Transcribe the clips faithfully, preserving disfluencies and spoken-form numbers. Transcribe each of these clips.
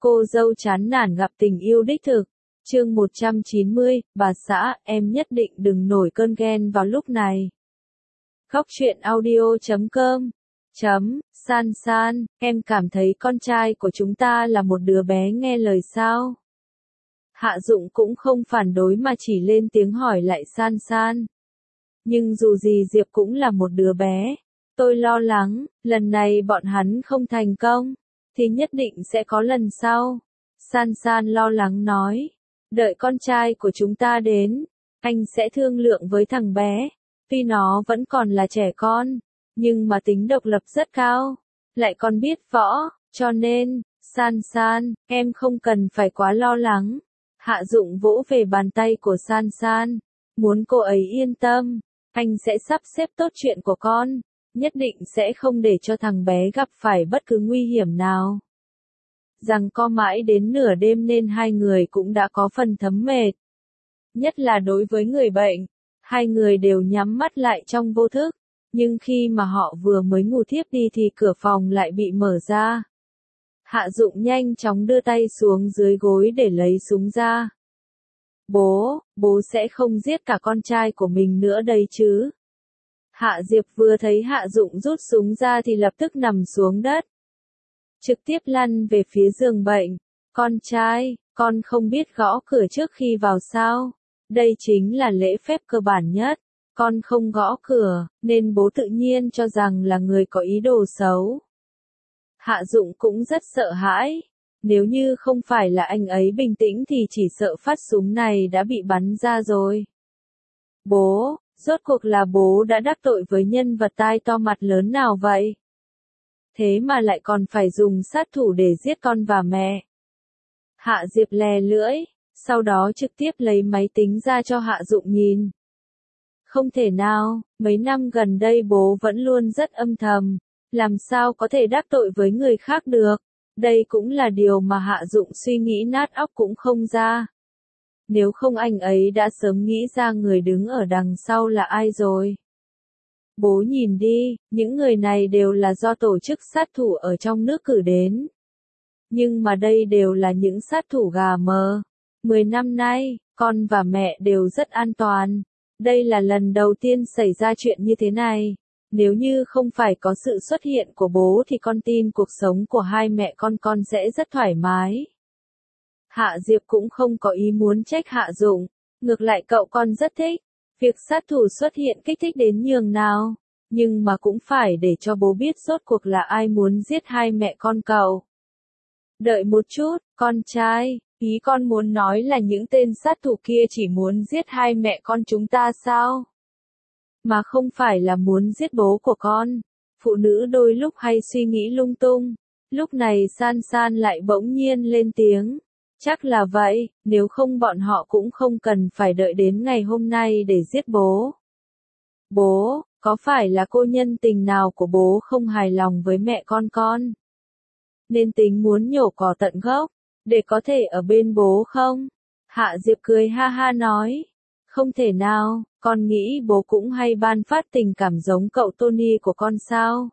Cô dâu chán nản gặp tình yêu đích thực. Chương một trăm chín mươi, bà xã, em nhất định đừng nổi cơn ghen vào lúc này. Khóc chuyện audio chấm com chấm, San San, em cảm thấy con trai của chúng ta là một đứa bé nghe lời sao? Hạ Dụng cũng không phản đối mà chỉ lên tiếng hỏi lại San San. Nhưng dù gì Diệp cũng là một đứa bé. Tôi lo lắng, lần này bọn hắn không thành công, thì nhất định sẽ có lần sau. San San lo lắng nói. Đợi con trai của chúng ta đến, anh sẽ thương lượng với thằng bé. Tuy nó vẫn còn là trẻ con, nhưng mà tính độc lập rất cao, lại còn biết võ, cho nên, San San, em không cần phải quá lo lắng. Hạ Dụng vỗ về bàn tay của San San, muốn cô ấy yên tâm, anh sẽ sắp xếp tốt chuyện của con, nhất định sẽ không để cho thằng bé gặp phải bất cứ nguy hiểm nào. Rằng co mãi đến nửa đêm nên hai người cũng đã có phần thấm mệt. Nhất là đối với người bệnh, hai người đều nhắm mắt lại trong vô thức, nhưng khi mà họ vừa mới ngủ thiếp đi thì cửa phòng lại bị mở ra. Hạ Dụng nhanh chóng đưa tay xuống dưới gối để lấy súng ra. Bố, bố sẽ không giết cả con trai của mình nữa đây chứ? Hạ Diệp vừa thấy Hạ Dụng rút súng ra thì lập tức nằm xuống đất. Trực tiếp lăn về phía giường bệnh. Con trai, con không biết gõ cửa trước khi vào sao? Đây chính là lễ phép cơ bản nhất. Con không gõ cửa, nên bố tự nhiên cho rằng là người có ý đồ xấu. Hạ Dụng cũng rất sợ hãi. Nếu như không phải là anh ấy bình tĩnh thì chỉ sợ phát súng này đã bị bắn ra rồi. Bố, rốt cuộc là bố đã đắc tội với nhân vật tai to mặt lớn nào vậy? Thế mà lại còn phải dùng sát thủ để giết con và mẹ. Hạ Diệp lè lưỡi, sau đó trực tiếp lấy máy tính ra cho Hạ Dụng nhìn. Không thể nào, mấy năm gần đây bố vẫn luôn rất âm thầm, làm sao có thể đắc tội với người khác được. Đây cũng là điều mà Hạ Dụng suy nghĩ nát óc cũng không ra. Nếu không anh ấy đã sớm nghĩ ra người đứng ở đằng sau là ai rồi. Bố nhìn đi, những người này đều là do tổ chức sát thủ ở trong nước cử đến. Nhưng mà đây đều là những sát thủ gà mờ. Mười năm nay, con và mẹ đều rất an toàn. Đây là lần đầu tiên xảy ra chuyện như thế này. Nếu như không phải có sự xuất hiện của bố thì con tin cuộc sống của hai mẹ con con sẽ rất thoải mái. Hạ Diệp cũng không có ý muốn trách Hạ Dụng. Ngược lại cậu con rất thích. Việc sát thủ xuất hiện kích thích đến nhường nào. Nhưng mà cũng phải để cho bố biết rốt cuộc là ai muốn giết hai mẹ con cậu. Đợi một chút, con trai, ý con muốn nói là những tên sát thủ kia chỉ muốn giết hai mẹ con chúng ta sao? Mà không phải là muốn giết bố của con. Phụ nữ đôi lúc hay suy nghĩ lung tung. Lúc này San San lại bỗng nhiên lên tiếng. Chắc là vậy, nếu không bọn họ cũng không cần phải đợi đến ngày hôm nay để giết bố. Bố, có phải là cô nhân tình nào của bố không hài lòng với mẹ con con? Nên tính muốn nhổ cỏ tận gốc, để có thể ở bên bố không? Hạ Diệp cười ha ha nói. Không thể nào, con nghĩ bố cũng hay ban phát tình cảm giống cậu Tony của con sao?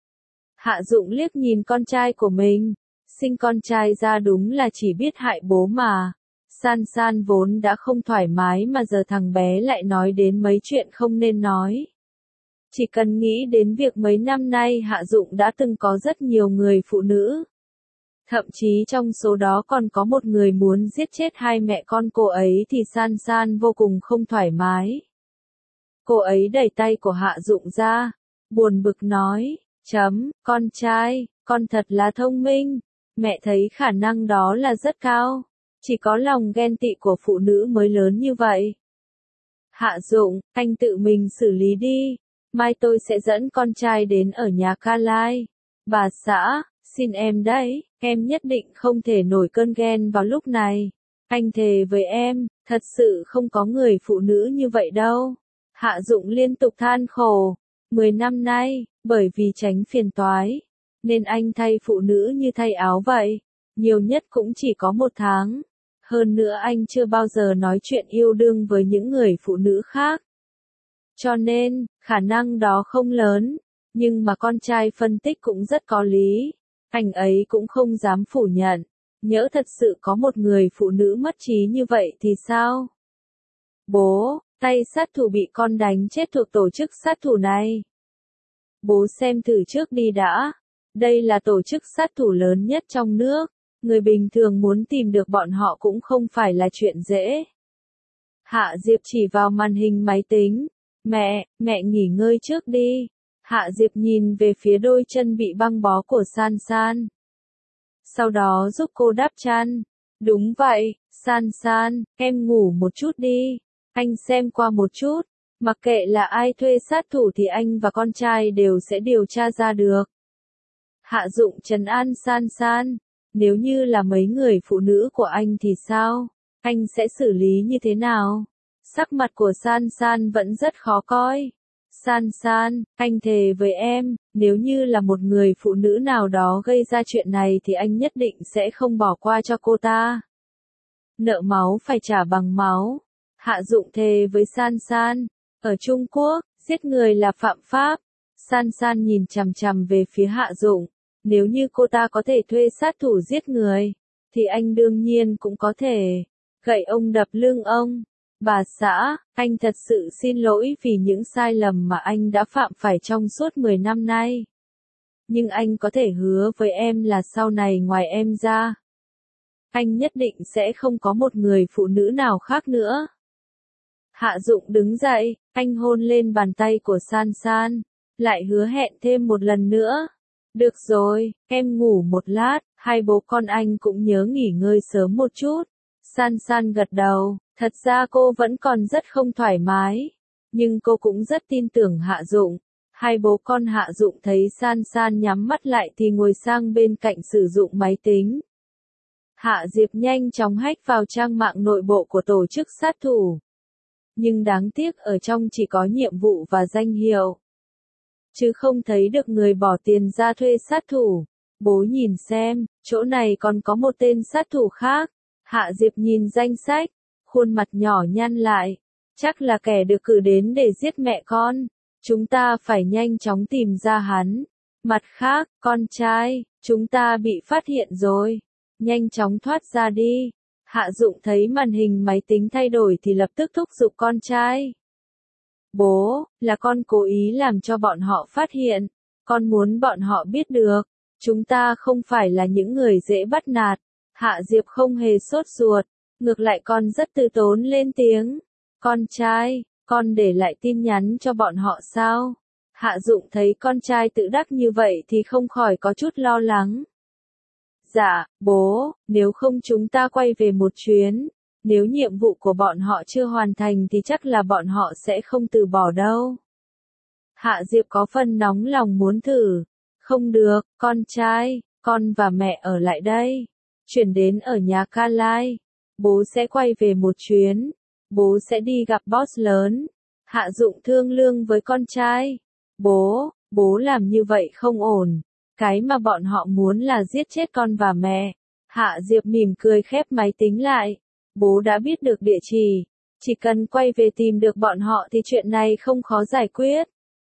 Hạ Dụng liếc nhìn con trai của mình. Sinh con trai ra đúng là chỉ biết hại bố mà. San San vốn đã không thoải mái mà giờ thằng bé lại nói đến mấy chuyện không nên nói. Chỉ cần nghĩ đến việc mấy năm nay Hạ Dụng đã từng có rất nhiều người phụ nữ. Thậm chí trong số đó còn có một người muốn giết chết hai mẹ con cô ấy thì San San vô cùng không thoải mái. Cô ấy đẩy tay của Hạ Dụng ra, buồn bực nói, chấm, con trai, con thật là thông minh. Mẹ thấy khả năng đó là rất cao. Chỉ có lòng ghen tị của phụ nữ mới lớn như vậy. Hạ Dụng, anh tự mình xử lý đi. Mai tôi sẽ dẫn con trai đến ở nhà Ca Lai. Bà xã, xin em đấy, em nhất định không thể nổi cơn ghen vào lúc này. Anh thề với em, thật sự không có người phụ nữ như vậy đâu. Hạ Dụng liên tục than khổ. Mười năm nay, bởi vì tránh phiền toái, nên anh thay phụ nữ như thay áo vậy. Nhiều nhất cũng chỉ có một tháng. Hơn nữa anh chưa bao giờ nói chuyện yêu đương với những người phụ nữ khác. Cho nên, khả năng đó không lớn. Nhưng mà con trai phân tích cũng rất có lý. Anh ấy cũng không dám phủ nhận. Nhỡ thật sự có một người phụ nữ mất trí như vậy thì sao? Bố, tay sát thủ bị con đánh chết thuộc tổ chức sát thủ này. Bố xem thử trước đi đã. Đây là tổ chức sát thủ lớn nhất trong nước. Người bình thường muốn tìm được bọn họ cũng không phải là chuyện dễ. Hạ Diệp chỉ vào màn hình máy tính. Mẹ, mẹ nghỉ ngơi trước đi. Hạ Diệp nhìn về phía đôi chân bị băng bó của San San. Sau đó giúp cô đắp chăn. Đúng vậy, San San, em ngủ một chút đi. Anh xem qua một chút. Mặc kệ là ai thuê sát thủ thì anh và con trai đều sẽ điều tra ra được. Hạ Dụng trấn an San San. Nếu như là mấy người phụ nữ của anh thì sao? Anh sẽ xử lý như thế nào? Sắc mặt của San San vẫn rất khó coi. San San, anh thề với em, nếu như là một người phụ nữ nào đó gây ra chuyện này thì anh nhất định sẽ không bỏ qua cho cô ta. Nợ máu phải trả bằng máu. Hạ Dụng thề với San San. Ở Trung Quốc, giết người là phạm pháp. San San nhìn chằm chằm về phía Hạ Dụng. Nếu như cô ta có thể thuê sát thủ giết người, thì anh đương nhiên cũng có thể. Gậy ông đập lưng ông. Bà xã, anh thật sự xin lỗi vì những sai lầm mà anh đã phạm phải trong suốt mười năm nay. Nhưng anh có thể hứa với em là sau này ngoài em ra, anh nhất định sẽ không có một người phụ nữ nào khác nữa. Hạ Dụng đứng dậy, anh hôn lên bàn tay của San San, lại hứa hẹn thêm một lần nữa. Được rồi, em ngủ một lát, hai bố con anh cũng nhớ nghỉ ngơi sớm một chút. San San gật đầu, thật ra cô vẫn còn rất không thoải mái, nhưng cô cũng rất tin tưởng Hạ Dụng. Hai bố con Hạ Dụng thấy San San nhắm mắt lại thì ngồi sang bên cạnh sử dụng máy tính. Hạ Diệp nhanh chóng hack vào trang mạng nội bộ của tổ chức sát thủ. Nhưng đáng tiếc ở trong chỉ có nhiệm vụ và danh hiệu, chứ không thấy được người bỏ tiền ra thuê sát thủ. Bố nhìn xem, chỗ này còn có một tên sát thủ khác. Hạ Diệp nhìn danh sách, khuôn mặt nhỏ nhăn lại. Chắc là kẻ được cử đến để giết mẹ con. Chúng ta phải nhanh chóng tìm ra hắn. Mặt khác, con trai, chúng ta bị phát hiện rồi. Nhanh chóng thoát ra đi. Hạ Dụng thấy màn hình máy tính thay đổi thì lập tức thúc giục con trai. Bố, là con cố ý làm cho bọn họ phát hiện. Con muốn bọn họ biết được. Chúng ta không phải là những người dễ bắt nạt. Hạ Diệp không hề sốt ruột. Ngược lại con rất từ tốn lên tiếng. Con trai, con để lại tin nhắn cho bọn họ sao? Hạ Dụng thấy con trai tự đắc như vậy thì không khỏi có chút lo lắng. Dạ, bố, nếu không chúng ta quay về một chuyến. Nếu nhiệm vụ của bọn họ chưa hoàn thành thì chắc là bọn họ sẽ không từ bỏ đâu. Hạ Diệp có phần nóng lòng muốn thử. Không được, con trai, con và mẹ ở lại đây. Chuyển đến ở nhà Ca Lai. Bố sẽ quay về một chuyến. Bố sẽ đi gặp boss lớn. Hạ Dụng thương lượng với con trai. Bố, bố làm như vậy không ổn. Cái mà bọn họ muốn là giết chết con và mẹ. Hạ Diệp mỉm cười khép máy tính lại. Bố đã biết được địa chỉ. Chỉ cần quay về tìm được bọn họ thì chuyện này không khó giải quyết.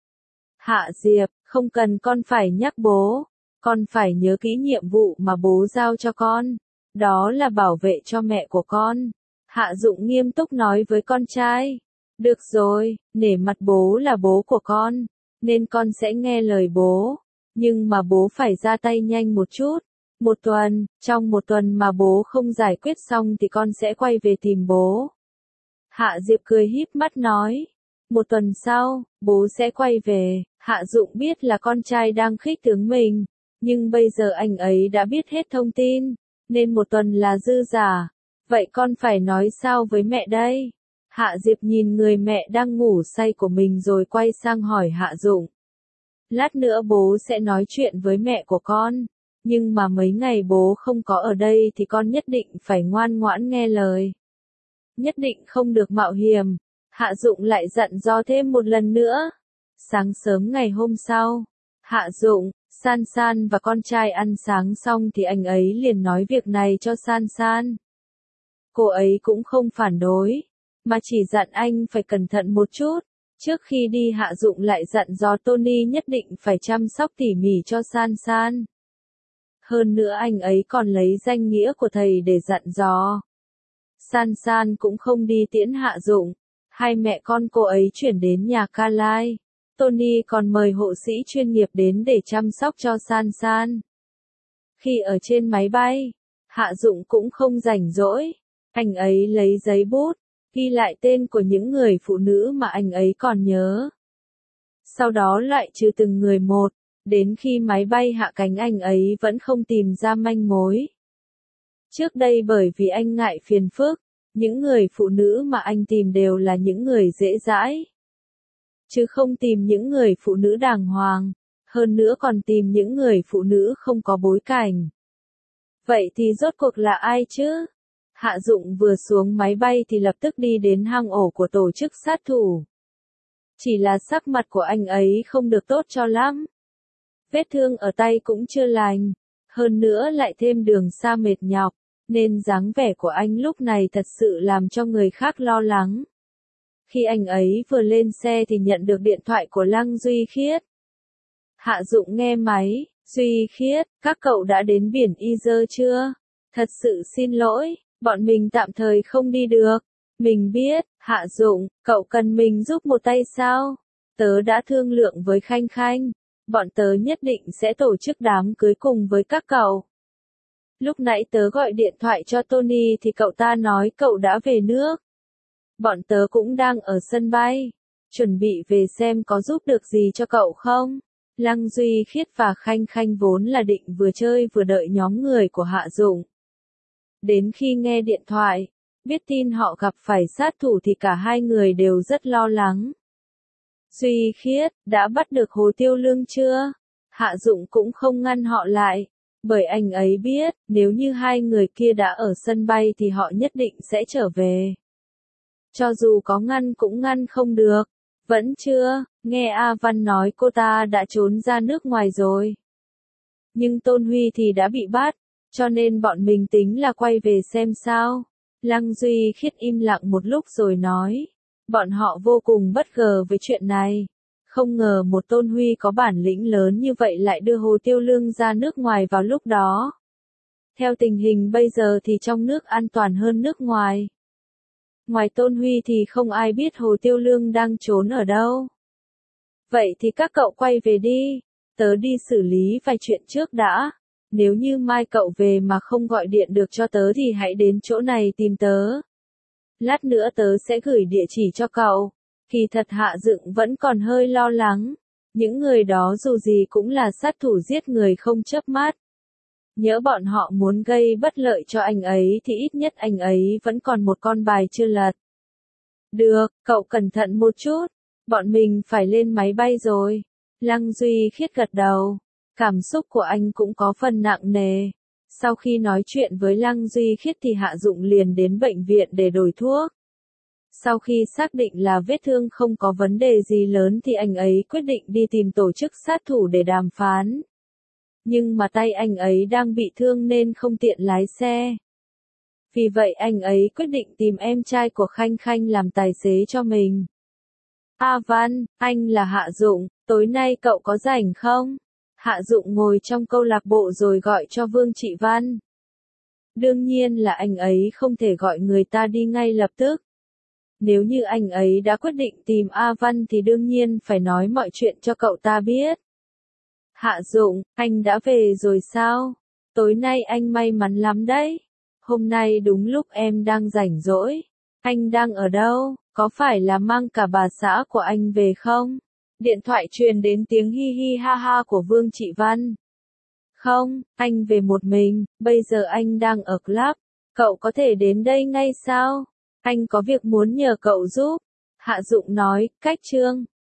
Hạ Diệp, không cần con phải nhắc bố. Con phải nhớ kỹ nhiệm vụ mà bố giao cho con. Đó là bảo vệ cho mẹ của con. Hạ Dụng nghiêm túc nói với con trai. Được rồi, nể mặt bố là bố của con, nên con sẽ nghe lời bố. Nhưng mà bố phải ra tay nhanh một chút. Một tuần, trong một tuần mà bố không giải quyết xong thì con sẽ quay về tìm bố. Hạ Diệp cười híp mắt nói. Một tuần sau, bố sẽ quay về. Hạ Dụng biết là con trai đang khích tướng mình. Nhưng bây giờ anh ấy đã biết hết thông tin. Nên một tuần là dư giả. Vậy con phải nói sao với mẹ đây? Hạ Diệp nhìn người mẹ đang ngủ say của mình rồi quay sang hỏi Hạ Dụng. Lát nữa bố sẽ nói chuyện với mẹ của con. Nhưng mà mấy ngày bố không có ở đây thì con nhất định phải ngoan ngoãn nghe lời. Nhất định không được mạo hiểm. Hạ Dụng lại dặn dò thêm một lần nữa. Sáng sớm ngày hôm sau, Hạ Dụng, San San và con trai ăn sáng xong thì anh ấy liền nói việc này cho San San. Cô ấy cũng không phản đối, mà chỉ dặn anh phải cẩn thận một chút. Trước khi đi Hạ Dụng lại dặn dò Tony nhất định phải chăm sóc tỉ mỉ cho San San. Hơn nữa anh ấy còn lấy danh nghĩa của thầy để dặn dò. San San cũng không đi tiễn Hạ Dụng. Hai mẹ con cô ấy chuyển đến nhà Ca Lai. Tony còn mời hộ sĩ chuyên nghiệp đến để chăm sóc cho San San. Khi ở trên máy bay, Hạ Dụng cũng không rảnh rỗi. Anh ấy lấy giấy bút, ghi lại tên của những người phụ nữ mà anh ấy còn nhớ. Sau đó loại trừ từng người một, đến khi máy bay hạ cánh anh ấy vẫn không tìm ra manh mối. Trước đây bởi vì anh ngại phiền phức, những người phụ nữ mà anh tìm đều là những người dễ dãi. Chứ không tìm những người phụ nữ đàng hoàng, hơn nữa còn tìm những người phụ nữ không có bối cảnh. Vậy thì rốt cuộc là ai chứ? Hạ Dụng vừa xuống máy bay thì lập tức đi đến hang ổ của tổ chức sát thủ. Chỉ là sắc mặt của anh ấy không được tốt cho lắm. Vết thương ở tay cũng chưa lành, hơn nữa lại thêm đường xa mệt nhọc, nên dáng vẻ của anh lúc này thật sự làm cho người khác lo lắng. Khi anh ấy vừa lên xe thì nhận được điện thoại của Lăng Duy Khiết. Hạ Dụng nghe máy, Duy Khiết, các cậu đã đến biển Izer chưa? Thật sự xin lỗi, bọn mình tạm thời không đi được. Mình biết, Hạ Dụng, cậu cần mình giúp một tay sao? Tớ đã thương lượng với Khanh Khanh. Bọn tớ nhất định sẽ tổ chức đám cưới cùng với các cậu. Lúc nãy tớ gọi điện thoại cho Tony thì cậu ta nói cậu đã về nước. Bọn tớ cũng đang ở sân bay, chuẩn bị về xem có giúp được gì cho cậu không. Lăng Duy Khiết và Khanh Khanh vốn là định vừa chơi vừa đợi nhóm người của Hạ Dụng. Đến khi nghe điện thoại, biết tin họ gặp phải sát thủ thì cả hai người đều rất lo lắng. Duy Khiết, đã bắt được Hồ Tiêu Lương chưa? Hạ Dụng cũng không ngăn họ lại, bởi anh ấy biết, nếu như hai người kia đã ở sân bay thì họ nhất định sẽ trở về. Cho dù có ngăn cũng ngăn không được. Vẫn chưa, nghe A Văn nói cô ta đã trốn ra nước ngoài rồi. Nhưng Tôn Huy thì đã bị bắt, cho nên bọn mình tính là quay về xem sao. Lăng Duy Khiết im lặng một lúc rồi nói. Bọn họ vô cùng bất ngờ với chuyện này. Không ngờ một Tôn Huy có bản lĩnh lớn như vậy lại đưa Hồ Tiêu Lương ra nước ngoài vào lúc đó. Theo tình hình bây giờ thì trong nước an toàn hơn nước ngoài. Ngoài Tôn Huy thì không ai biết Hồ Tiêu Lương đang trốn ở đâu. Vậy thì các cậu quay về đi, tớ đi xử lý vài chuyện trước đã. Nếu như mai cậu về mà không gọi điện được cho tớ thì hãy đến chỗ này tìm tớ. Lát nữa tớ sẽ gửi địa chỉ cho cậu. Kỳ thật Hạ Dựng vẫn còn hơi lo lắng. Những người đó dù gì cũng là sát thủ giết người không chớp mắt. Nhớ bọn họ muốn gây bất lợi cho anh ấy thì ít nhất anh ấy vẫn còn một con bài chưa lật. Được, cậu cẩn thận một chút. Bọn mình phải lên máy bay rồi. Lăng Duy Khiết gật đầu. Cảm xúc của anh cũng có phần nặng nề. Sau khi nói chuyện với Lăng Duy Khiết thì Hạ Dụng liền đến bệnh viện để đổi thuốc. Sau khi xác định là vết thương không có vấn đề gì lớn thì anh ấy quyết định đi tìm tổ chức sát thủ để đàm phán. Nhưng mà tay anh ấy đang bị thương nên không tiện lái xe. Vì vậy anh ấy quyết định tìm em trai của Khanh Khanh làm tài xế cho mình. A Văn, anh là Hạ Dụng, tối nay cậu có rảnh không? Hạ Dụng ngồi trong câu lạc bộ rồi gọi cho Vương Trị Văn. Đương nhiên là anh ấy không thể gọi người ta đi ngay lập tức. Nếu như anh ấy đã quyết định tìm A Văn thì đương nhiên phải nói mọi chuyện cho cậu ta biết. Hạ Dụng, anh đã về rồi sao? Tối nay anh may mắn lắm đấy. Hôm nay đúng lúc em đang rảnh rỗi. Anh đang ở đâu? Có phải là mang cả bà xã của anh về không? Điện thoại truyền đến tiếng hi hi ha ha của Vương Trị Văn. Không, anh về một mình, bây giờ anh đang ở club. Cậu có thể đến đây ngay sao? Anh có việc muốn nhờ cậu giúp. Hạ Dụng nói, cách Trương.